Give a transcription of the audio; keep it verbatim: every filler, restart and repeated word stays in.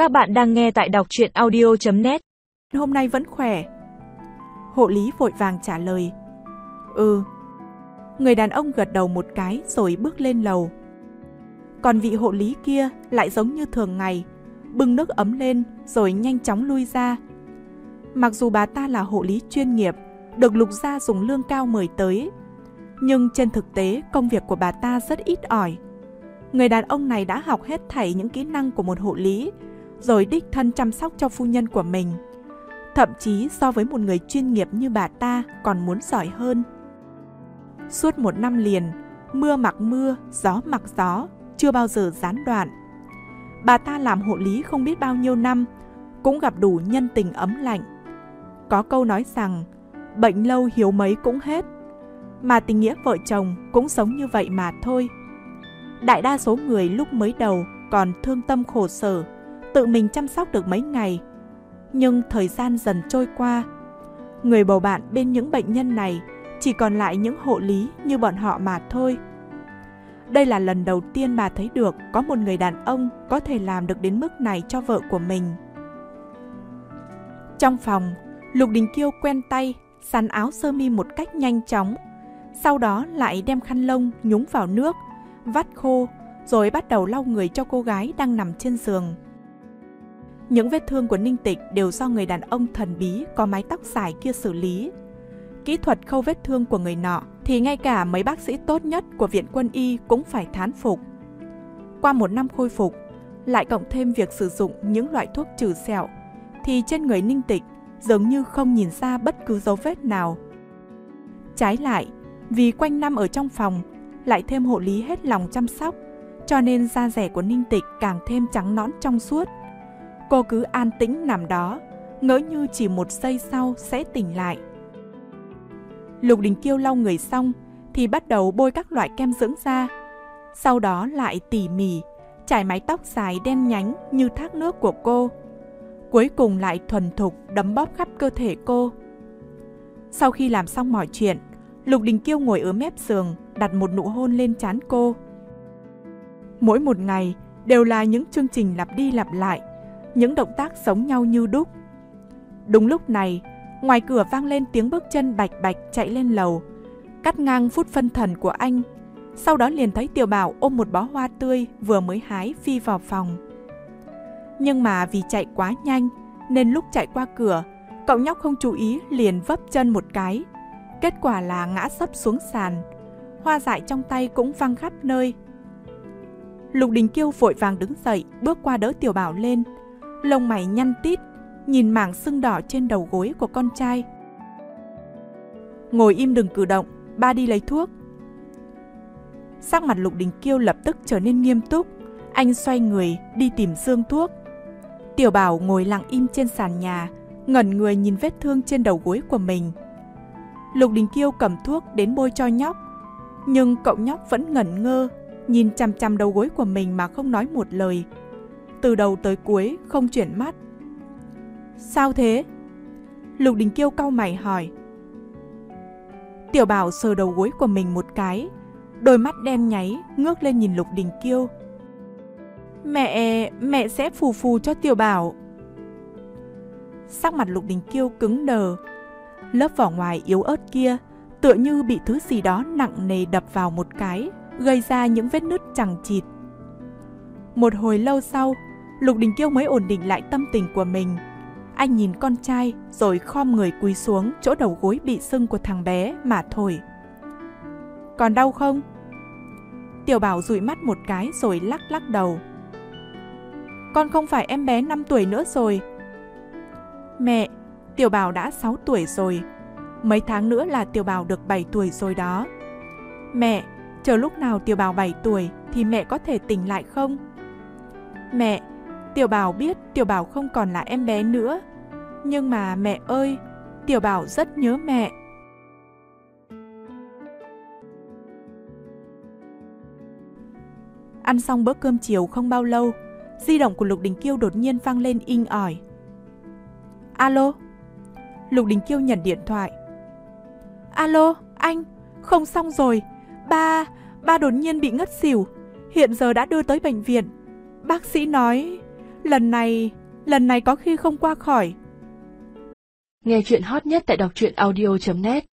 Các bạn đang nghe tại đọc truyện audio chấm net. Hôm nay vẫn khỏe. Hộ lý vội vàng trả lời. Ừ. Người đàn ông gật đầu một cái rồi bước lên lầu. Còn vị hộ lý kia lại giống như thường ngày, bưng nước ấm lên rồi nhanh chóng lui ra. Mặc dù bà ta là hộ lý chuyên nghiệp, được Lục gia dùng lương cao mời tới, nhưng trên thực tế công việc của bà ta rất ít ỏi. Người đàn ông này đã học hết thảy những kỹ năng của một hộ lý, rồi đích thân chăm sóc cho phu nhân của mình. Thậm chí so với một người chuyên nghiệp như bà ta còn muốn giỏi hơn. Suốt một năm liền, mưa mặc mưa, gió mặc gió, chưa bao giờ gián đoạn. Bà ta làm hộ lý không biết bao nhiêu năm, cũng gặp đủ nhân tình ấm lạnh. Có câu nói rằng, bệnh lâu hiếu mấy cũng hết, mà tình nghĩa vợ chồng cũng giống như vậy mà thôi. Đại đa số người lúc mới đầu còn thương tâm khổ sở, tự mình chăm sóc được mấy ngày. Nhưng thời gian dần trôi qua, người bầu bạn bên những bệnh nhân này chỉ còn lại những hộ lý như bọn họ mà thôi. Đây là lần đầu tiên bà thấy được có một người đàn ông có thể làm được đến mức này cho vợ của mình. Trong phòng, Lục Đình Kiêu quen tay sắn áo sơ mi một cách nhanh chóng, sau đó lại đem khăn lông nhúng vào nước, vắt khô, rồi bắt đầu lau người cho cô gái đang nằm trên giường. Những vết thương của Ninh Tịch đều do người đàn ông thần bí có mái tóc dài kia xử lý. Kỹ thuật khâu vết thương của người nọ thì ngay cả mấy bác sĩ tốt nhất của Viện Quân y cũng phải thán phục. Qua một năm khôi phục, lại cộng thêm việc sử dụng những loại thuốc trừ sẹo, thì trên người Ninh Tịch dường như không nhìn ra bất cứ dấu vết nào. Trái lại, vì quanh năm ở trong phòng, lại thêm hộ lý hết lòng chăm sóc, cho nên da dẻ của Ninh Tịch càng thêm trắng nõn trong suốt. Cô cứ an tĩnh nằm đó, ngỡ như chỉ một giây sau sẽ tỉnh lại. Lục Đình Kiêu lau người xong thì bắt đầu bôi các loại kem dưỡng da, sau đó lại tỉ mỉ trải mái tóc dài đen nhánh như thác nước của cô, cuối cùng lại thuần thục đấm bóp khắp cơ thể cô. Sau khi làm xong mọi chuyện, Lục Đình Kiêu ngồi ở mép giường đặt một nụ hôn lên trán cô. Mỗi một ngày đều là những chương trình lặp đi lặp lại, những động tác giống nhau như đúc. Đúng lúc này, ngoài cửa vang lên tiếng bước chân bạch bạch chạy lên lầu, cắt ngang phút phân thần của anh. Sau đó liền thấy Tiểu Bảo ôm một bó hoa tươi vừa mới hái phi vào phòng. Nhưng mà vì chạy quá nhanh nên lúc chạy qua cửa, cậu nhóc không chú ý liền vấp chân một cái. Kết quả là ngã sấp xuống sàn, hoa dại trong tay cũng văng khắp nơi. Lục Đình Kiêu vội vàng đứng dậy bước qua đỡ Tiểu Bảo lên, lông mày nhăn tít, nhìn mảng sưng đỏ trên đầu gối của con trai. Ngồi im đừng cử động, ba đi lấy thuốc. Sắc mặt Lục Đình Kiêu lập tức trở nên nghiêm túc, anh xoay người đi tìm dương thuốc. Tiểu Bảo ngồi lặng im trên sàn nhà, ngẩn người nhìn vết thương trên đầu gối của mình. Lục Đình Kiêu cầm thuốc đến bôi cho nhóc, nhưng cậu nhóc vẫn ngẩn ngơ, nhìn chằm chằm đầu gối của mình mà không nói một lời. Từ đầu tới cuối không chuyển mắt. Sao thế? Lục Đình Kiêu cau mày hỏi. Tiểu Bảo sờ đầu gối của mình một cái, đôi mắt đen nháy ngước lên nhìn Lục Đình Kiêu. Mẹ, mẹ sẽ phù phù cho Tiểu Bảo. Sắc mặt Lục Đình Kiêu cứng đờ. Lớp vỏ ngoài yếu ớt kia tựa như bị thứ gì đó nặng nề đập vào một cái, gây ra những vết nứt chằng chịt. Một hồi lâu sau, Lục Đình Kiêu mới ổn định lại tâm tình của mình. Anh nhìn con trai rồi khom người cúi xuống chỗ đầu gối bị sưng của thằng bé mà thổi. Còn đau không? Tiểu Bảo dụi mắt một cái rồi lắc lắc đầu. Con không phải em bé năm tuổi nữa rồi. Mẹ, Tiểu Bảo đã sáu tuổi rồi. Mấy tháng nữa là Tiểu Bảo được bảy tuổi rồi đó. Mẹ, chờ lúc nào Tiểu Bảo bảy tuổi thì mẹ có thể tỉnh lại không? Mẹ, Tiểu Bảo biết Tiểu Bảo không còn là em bé nữa. Nhưng mà mẹ ơi, Tiểu Bảo rất nhớ mẹ. Ăn xong bữa cơm chiều không bao lâu, di động của Lục Đình Kiêu đột nhiên vang lên inh ỏi. Alo? Lục Đình Kiêu nhận điện thoại. Alo, anh, không xong rồi. Ba, ba đột nhiên bị ngất xỉu. Hiện giờ đã đưa tới bệnh viện. Bác sĩ nói, Lần này, lần này có khi không qua khỏi. Nghe chuyện hot nhất tại đọc truyện audio chấm net.